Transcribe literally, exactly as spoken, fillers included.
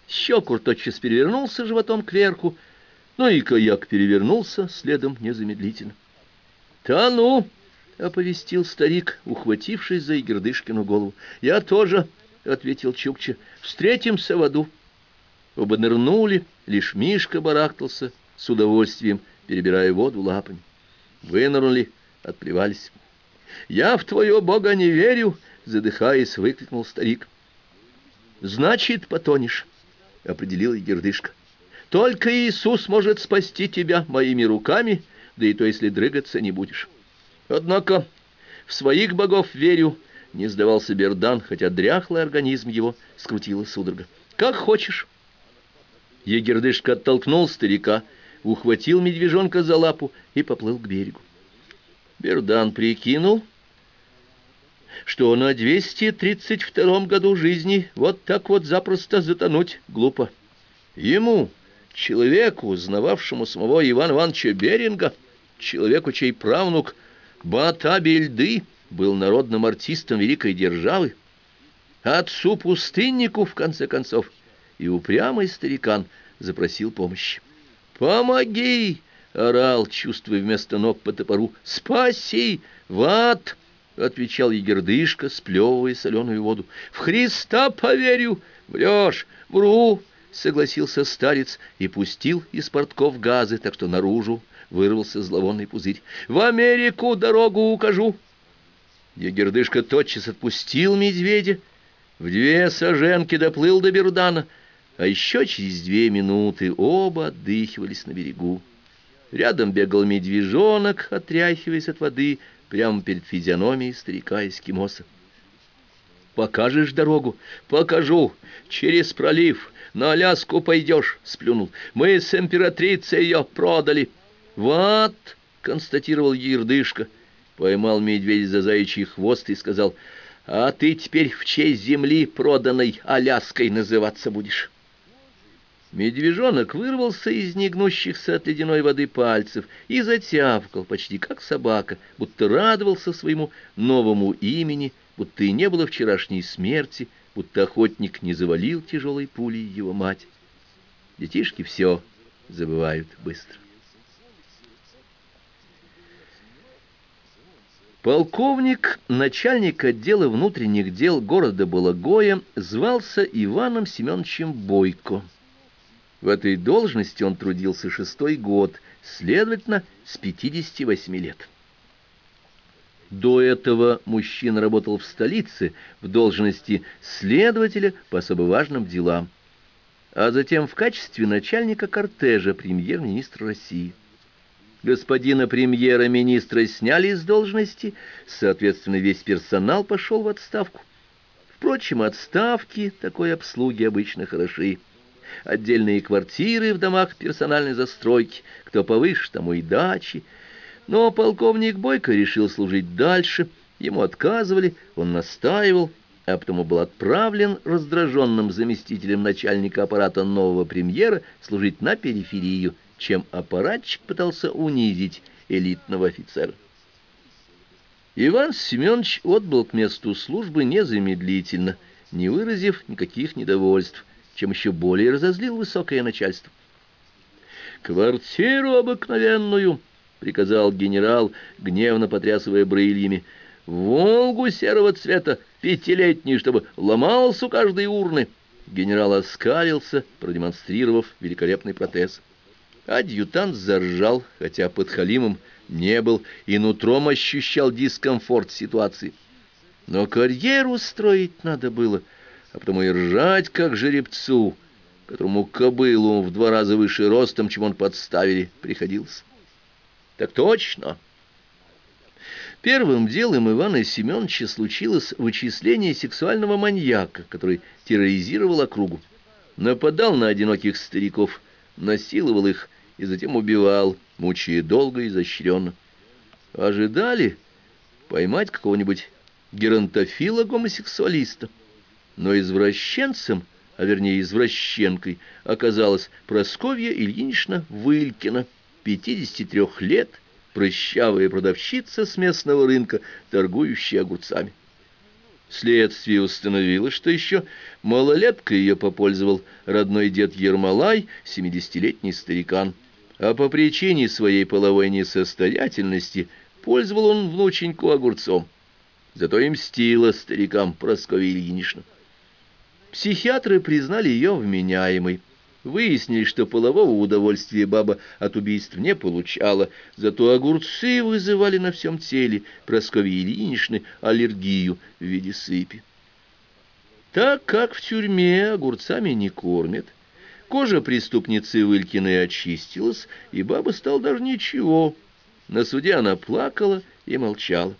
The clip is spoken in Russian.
Щекур тотчас перевернулся животом кверху, но и каяк перевернулся следом незамедлительно. — Та ну! — оповестил старик, ухватившись за Игердышкину голову. — Я тоже, — ответил Чукча. — Встретимся в аду. Оба нырнули, лишь Мишка барахтался с удовольствием, перебирая воду лапами. Вынырнули, отплевались. — Я в твоего бога не верю! — задыхаясь, выкрикнул старик. — Значит, потонешь, — определил Игердышка. — Только Иисус может спасти тебя моими руками, да и то, если дрыгаться не будешь. Однако в своих богов верю, — не сдавался Бердан, хотя дряхлый организм его скрутила судорога. — Как хочешь. Егердышка оттолкнул старика, ухватил медвежонка за лапу и поплыл к берегу. Бердан прикинул, что на двести тридцать втором году жизни вот так вот запросто затонуть глупо. Ему, человеку, знававшему самого Ивана Ивановича Беринга, человеку, чей правнук Бата-Бельды был народным артистом великой державы, отцу-пустыннику, в конце концов, и упрямый старикан запросил помощи. «Помоги!» — орал, чувствуя вместо ног по топору. «Спаси! В ад!» — отвечал Егердышка, сплевывая соленую воду. «В Христа поверю!» «Врешь! Вру!» — согласился старец и пустил из портков газы, так что наружу вырвался зловонный пузырь. «В Америку дорогу укажу!» Егердышка тотчас отпустил медведя, в две саженки доплыл до Бердана, а еще через две минуты оба отдыхивались на берегу. Рядом бегал медвежонок, отряхиваясь от воды, прямо перед физиономией старика-эскимоса. «Покажешь дорогу?» «Покажу. Через пролив. На Аляску пойдешь», — сплюнул. «Мы с императрицей ее продали». «Вот», — констатировал Егердышка, поймал медведя за заячий хвост и сказал: «А ты теперь в честь земли, проданной Аляской, называться будешь». Медвежонок вырвался из негнущихся от ледяной воды пальцев и затявкал, почти как собака, будто радовался своему новому имени, будто и не было вчерашней смерти, будто охотник не завалил тяжелой пулей его мать. Детишки все забывают быстро. Полковник, начальник отдела внутренних дел города Балагоя, звался Иваном Семеновичем Бойко. В этой должности он трудился шестой год, следовательно, с пятидесяти восьми лет. До этого мужчина работал в столице в должности следователя по особо важным делам, а затем в качестве начальника кортежа премьер-министра России. Господина премьера-министра сняли с должности, соответственно, весь персонал пошел в отставку. Впрочем, отставки такой обслуги обычно хороши. Отдельные квартиры в домах персональной застройки, кто повыше, тому и дачи. Но полковник Бойко решил служить дальше, ему отказывали, он настаивал, а потому был отправлен раздраженным заместителем начальника аппарата нового премьера служить на периферию, чем аппаратчик пытался унизить элитного офицера. Иван Семенович отбыл к месту службы незамедлительно, не выразив никаких недовольств, чем еще более разозлил высокое начальство. «Квартиру обыкновенную», — приказал генерал, гневно потрясывая брыльями, — «Волгу серого цвета, пятилетнюю, чтобы ломался у каждой урны». Генерал оскалился, продемонстрировав великолепный протез. Адъютант заржал, хотя подхалимом не был и нутром ощущал дискомфорт ситуации. Но карьеру строить надо было, а потому и ржать, как жеребцу, которому кобылу в два раза выше ростом, чем он подставили, приходилось. Так точно. Первым делом Ивана Семеновича случилось вычисление сексуального маньяка, который терроризировал округу. Нападал на одиноких стариков, насиловал их и затем убивал, мучая долго и изощренно. Ожидали поймать какого-нибудь геронтофила-гомосексуалиста. Но извращенцем, а вернее извращенкой, оказалась Прасковья Ильинична Вылькина, пятидесяти трёх лет, прыщавая продавщица с местного рынка, торгующая огурцами. Следствие установило, что еще малолеткой ее попользовал родной дед Ермолай, семидесятилетний старикан, а по причине своей половой несостоятельности пользовал он внученьку огурцом. Зато и мстила старикам Прасковья Ильинична. Психиатры признали ее вменяемой. Выяснили, что полового удовольствия баба от убийств не получала, зато огурцы вызывали на всем теле Прасковьи Ильиничны аллергию в виде сыпи. Так как в тюрьме огурцами не кормят, кожа преступницы Вылькиной очистилась, и баба стала даже ничего. На суде она плакала и молчала.